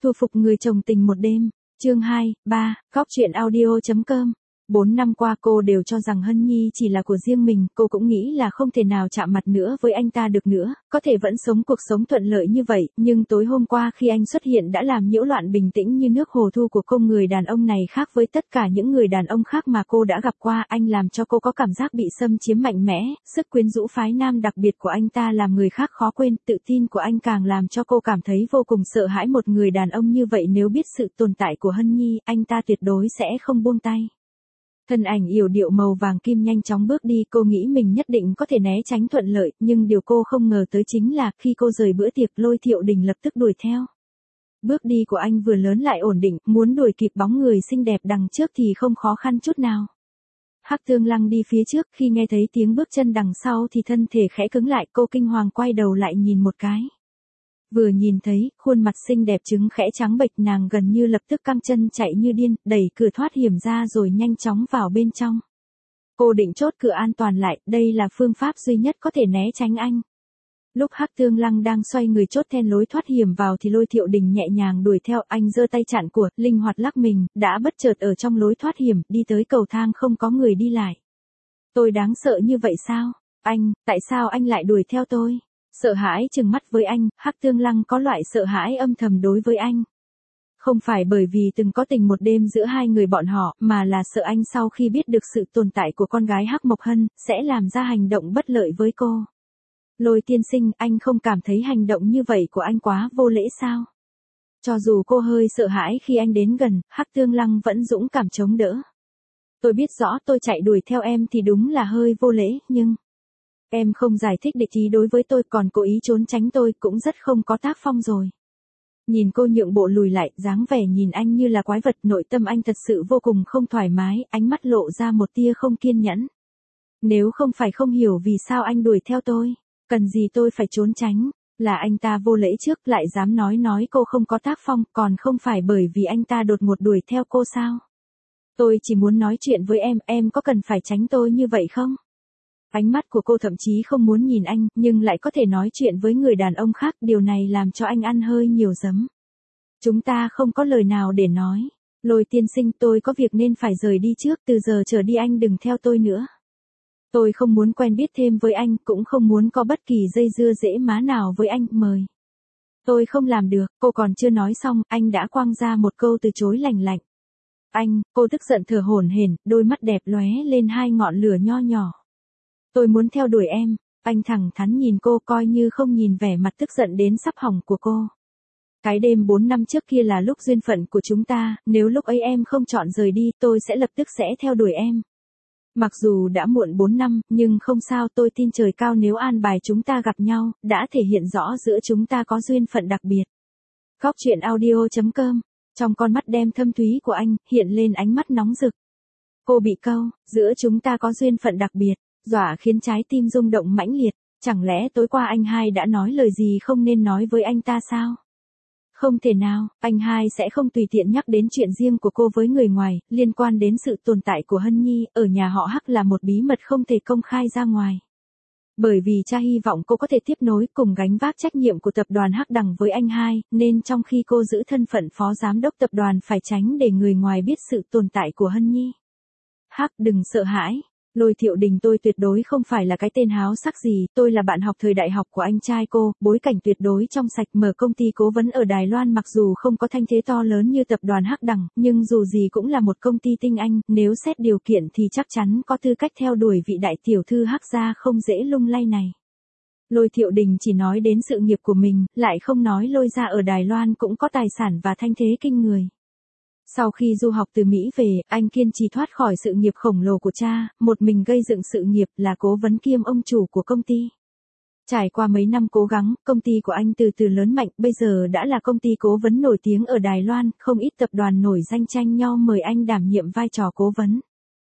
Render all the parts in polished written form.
Thu phục người chồng tình một đêm, chương 2, 3, góc truyện audio.com. 4 năm qua cô đều cho rằng Hân Nhi chỉ là của riêng mình, cô cũng nghĩ là không thể nào chạm mặt nữa với anh ta được nữa, có thể vẫn sống cuộc sống thuận lợi như vậy, nhưng tối hôm qua khi anh xuất hiện đã làm nhiễu loạn bình tĩnh như nước hồ thu của cô. Người đàn ông này khác với tất cả những người đàn ông khác mà cô đã gặp qua, anh làm cho cô có cảm giác bị xâm chiếm mạnh mẽ, sức quyến rũ phái nam đặc biệt của anh ta làm người khác khó quên, tự tin của anh càng làm cho cô cảm thấy vô cùng sợ hãi. Một người đàn ông như vậy nếu biết sự tồn tại của Hân Nhi, anh ta tuyệt đối sẽ không buông tay. Thân ảnh yểu điệu màu vàng kim nhanh chóng bước đi, cô nghĩ mình nhất định có thể né tránh thuận lợi, nhưng điều cô không ngờ tới chính là khi cô rời bữa tiệc, Lôi Thiệu Đình lập tức đuổi theo. Bước đi của anh vừa lớn lại ổn định, muốn đuổi kịp bóng người xinh đẹp đằng trước thì không khó khăn chút nào. Hắc Tương Lăng đi phía trước, khi nghe thấy tiếng bước chân đằng sau thì thân thể khẽ cứng lại, cô kinh hoàng quay đầu lại nhìn một cái. Vừa nhìn thấy, khuôn mặt xinh đẹp trứng khẽ trắng bệch, nàng gần như lập tức căng chân chạy như điên, đẩy cửa thoát hiểm ra rồi nhanh chóng vào bên trong. Cô định chốt cửa an toàn lại, đây là phương pháp duy nhất có thể né tránh anh. Lúc Hắc Tương Lăng đang xoay người chốt then lối thoát hiểm vào thì Lôi Thiệu Đình nhẹ nhàng đuổi theo, anh giơ tay chặn của, linh hoạt lắc mình, đã bất chợt ở trong lối thoát hiểm, đi tới cầu thang không có người đi lại. Tôi đáng sợ như vậy sao? Tại sao anh lại đuổi theo tôi? Sợ hãi trừng mắt với anh, Hắc Tương Lăng có loại sợ hãi âm thầm đối với anh. Không phải bởi vì từng có tình một đêm giữa hai người bọn họ, mà là sợ anh sau khi biết được sự tồn tại của con gái Hắc Mộc Hân, sẽ làm ra hành động bất lợi với cô. Lôi tiên sinh, anh không cảm thấy hành động như vậy của anh quá vô lễ sao? Cho dù cô hơi sợ hãi khi anh đến gần, Hắc Tương Lăng vẫn dũng cảm chống đỡ. Tôi biết rõ tôi chạy đuổi theo em thì đúng là hơi vô lễ, nhưng em không giải thích địch ý đối với tôi, còn cố ý trốn tránh tôi cũng rất không có tác phong rồi. Nhìn cô nhượng bộ lùi lại, dáng vẻ nhìn anh như là quái vật, nội tâm anh thật sự vô cùng không thoải mái, ánh mắt lộ ra một tia không kiên nhẫn. Nếu không phải không hiểu vì sao anh đuổi theo tôi, cần gì tôi phải trốn tránh, là anh ta vô lễ trước lại dám nói cô không có tác phong, còn không phải bởi vì anh ta đột ngột đuổi theo cô sao? Tôi chỉ muốn nói chuyện với em có cần phải tránh tôi như vậy không? Ánh mắt của cô thậm chí không muốn nhìn anh, nhưng lại có thể nói chuyện với người đàn ông khác, điều này làm cho anh ăn hơi nhiều giấm. Chúng ta không có lời nào để nói. Lôi tiên sinh, tôi có việc nên phải rời đi trước, từ giờ trở đi anh đừng theo tôi nữa. Tôi không muốn quen biết thêm với anh, cũng không muốn có bất kỳ dây dưa dễ má nào với anh, mời. Tôi không làm được, cô còn chưa nói xong, anh đã quăng ra một câu từ chối lành lạnh. Cô tức giận thở hổn hển, đôi mắt đẹp lóe lên hai ngọn lửa nho nhỏ. Tôi muốn theo đuổi em, anh thẳng thắn nhìn cô, coi như không nhìn vẻ mặt tức giận đến sắp hỏng của cô. Cái đêm 4 năm trước kia là lúc duyên phận của chúng ta, nếu lúc ấy em không chọn rời đi, tôi sẽ lập tức sẽ theo đuổi em. Mặc dù đã muộn 4 năm, nhưng không sao, tôi tin trời cao nếu an bài chúng ta gặp nhau, đã thể hiện rõ giữa chúng ta có duyên phận đặc biệt. Góc truyện audio.com, trong con mắt đen thâm thúy của anh, hiện lên ánh mắt nóng rực. Cô bị câu, giữa chúng ta có duyên phận đặc biệt, dọa khiến trái tim rung động mãnh liệt, chẳng lẽ tối qua anh hai đã nói lời gì không nên nói với anh ta sao? Không thể nào, anh hai sẽ không tùy tiện nhắc đến chuyện riêng của cô với người ngoài, liên quan đến sự tồn tại của Hân Nhi, ở nhà họ Hắc là một bí mật không thể công khai ra ngoài. Bởi vì cha hy vọng cô có thể tiếp nối cùng gánh vác trách nhiệm của tập đoàn Hắc Đằng với anh hai, nên trong khi cô giữ thân phận phó giám đốc tập đoàn phải tránh để người ngoài biết sự tồn tại của Hân Nhi. Hắc, đừng sợ hãi. Lôi Thiệu Đình, tôi tuyệt đối không phải là cái tên háo sắc gì, tôi là bạn học thời đại học của anh trai cô, bối cảnh tuyệt đối trong sạch, mở công ty cố vấn ở Đài Loan, mặc dù không có thanh thế to lớn như tập đoàn Hắc Đằng, nhưng dù gì cũng là một công ty tinh anh, nếu xét điều kiện thì chắc chắn có tư cách theo đuổi vị đại tiểu thư Hắc gia không dễ lung lay này. Lôi Thiệu Đình chỉ nói đến sự nghiệp của mình, lại không nói Lôi gia ở Đài Loan cũng có tài sản và thanh thế kinh người. Sau khi du học từ Mỹ về, anh kiên trì thoát khỏi sự nghiệp khổng lồ của cha, một mình gây dựng sự nghiệp, là cố vấn kiêm ông chủ của công ty. Trải qua mấy năm cố gắng, công ty của anh từ từ lớn mạnh, bây giờ đã là công ty cố vấn nổi tiếng ở Đài Loan, không ít tập đoàn nổi danh tranh nhau mời anh đảm nhiệm vai trò cố vấn.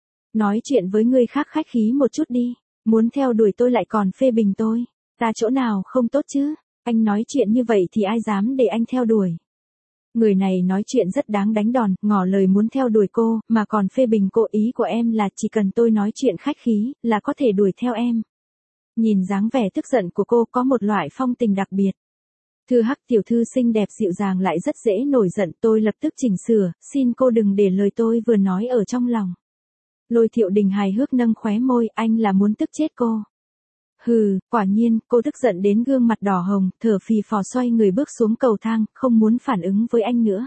Nói chuyện với người khác khách khí một chút đi, muốn theo đuổi tôi lại còn phê bình tôi, ta chỗ nào không tốt chứ, anh nói chuyện như vậy thì ai dám để anh theo đuổi. Người này nói chuyện rất đáng đánh đòn, ngỏ lời muốn theo đuổi cô, mà còn phê bình cô, ý của em là chỉ cần tôi nói chuyện khách khí, là có thể đuổi theo em. Nhìn dáng vẻ tức giận của cô có một loại phong tình đặc biệt. Thưa Hắc tiểu thư xinh đẹp dịu dàng lại rất dễ nổi giận, tôi lập tức chỉnh sửa, xin cô đừng để lời tôi vừa nói ở trong lòng. Lôi Thiệu Đình hài hước nâng khóe môi, anh là muốn tức chết cô. Hừ, quả nhiên, cô tức giận đến gương mặt đỏ hồng, thở phì phò xoay người bước xuống cầu thang, không muốn phản ứng với anh nữa.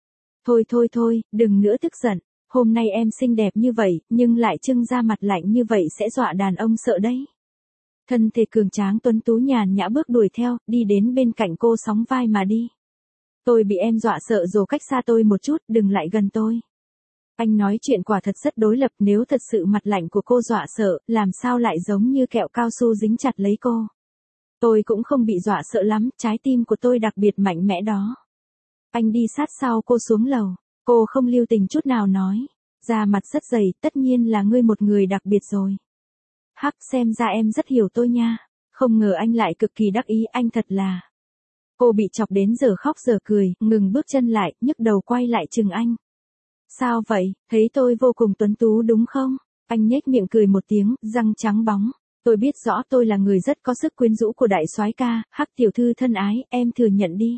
Thôi, đừng nữa tức giận, hôm nay em xinh đẹp như vậy, nhưng lại trưng ra mặt lạnh như vậy sẽ dọa đàn ông sợ đấy. Thân thể cường tráng tuấn tú nhàn nhã bước đuổi theo, đi đến bên cạnh cô sóng vai mà đi. Tôi bị em dọa sợ rồi, cách xa tôi một chút, đừng lại gần tôi. Anh nói chuyện quả thật rất đối lập, nếu thật sự mặt lạnh của cô dọa sợ, làm sao lại giống như kẹo cao su dính chặt lấy cô. Tôi cũng không bị dọa sợ lắm, trái tim của tôi đặc biệt mạnh mẽ đó. Anh đi sát sau cô xuống lầu, cô không lưu tình chút nào nói. Da mặt rất dày, tất nhiên là ngươi một người đặc biệt rồi. Hắc, xem ra em rất hiểu tôi nha. Không ngờ anh lại cực kỳ đắc ý, anh thật là. Cô bị chọc đến giờ khóc giờ cười, ngừng bước chân lại, nhấc đầu quay lại chừng anh. Sao vậy, thấy tôi vô cùng tuấn tú đúng không? Anh nhếch miệng cười một tiếng, răng trắng bóng. Tôi biết rõ tôi là người rất có sức quyến rũ của đại soái ca, Hắc tiểu thư thân ái, em thừa nhận đi.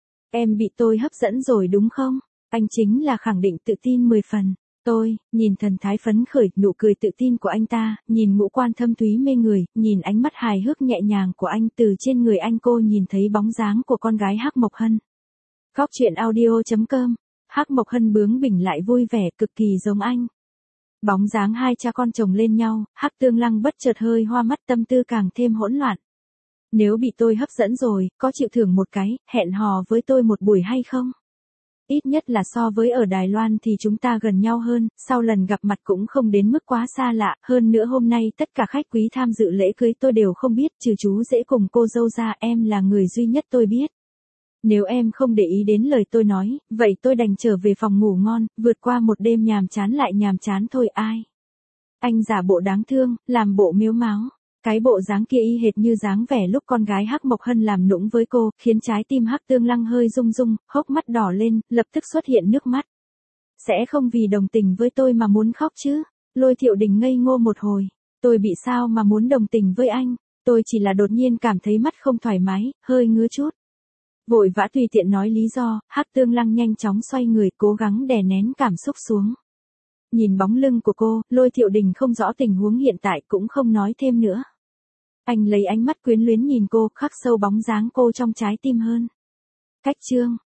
Em bị tôi hấp dẫn rồi đúng không? Anh chính là khẳng định tự tin 10 phần. Tôi, nhìn thần thái phấn khởi, nụ cười tự tin của anh ta, nhìn ngũ quan thâm thúy mê người, nhìn ánh mắt hài hước nhẹ nhàng của anh, từ trên người anh cô nhìn thấy bóng dáng của con gái Hắc Mộc Hân. Góc truyện audio.com. Hắc Mộc Hân bướng bỉnh lại vui vẻ, cực kỳ giống anh. Bóng dáng hai cha con chồng lên nhau, Hắc Tương Lăng bất chợt hơi hoa mắt, tâm tư càng thêm hỗn loạn. Nếu bị tôi hấp dẫn rồi, có chịu thưởng một cái, hẹn hò với tôi một buổi hay không? Ít nhất là so với ở Đài Loan thì chúng ta gần nhau hơn, sau lần gặp mặt cũng không đến mức quá xa lạ, hơn nữa hôm nay tất cả khách quý tham dự lễ cưới tôi đều không biết, trừ chú rể cùng cô dâu ra, em là người duy nhất tôi biết. Nếu em không để ý đến lời tôi nói, vậy tôi đành trở về phòng ngủ ngon, vượt qua một đêm nhàm chán lại nhàm chán thôi ai. Anh giả bộ đáng thương, làm bộ mếu máo. Cái bộ dáng kia y hệt như dáng vẻ lúc con gái Hắc Mộc Hân làm nũng với cô, khiến trái tim Hắc Tương Lăng hơi rung rung, hốc mắt đỏ lên, lập tức xuất hiện nước mắt. Sẽ không vì đồng tình với tôi mà muốn khóc chứ? Lôi Thiệu Đình ngây ngô một hồi. Tôi bị sao mà muốn đồng tình với anh? Tôi chỉ là đột nhiên cảm thấy mắt không thoải mái, hơi ngứa chút. Vội vã tùy tiện nói lý do, Hắc Tương Lăng nhanh chóng xoay người, cố gắng đè nén cảm xúc xuống. Nhìn bóng lưng của cô, Lôi Thiệu Đình không rõ tình huống hiện tại cũng không nói thêm nữa. Anh lấy ánh mắt quyến luyến nhìn cô, khắc sâu bóng dáng cô trong trái tim hơn. Cách chương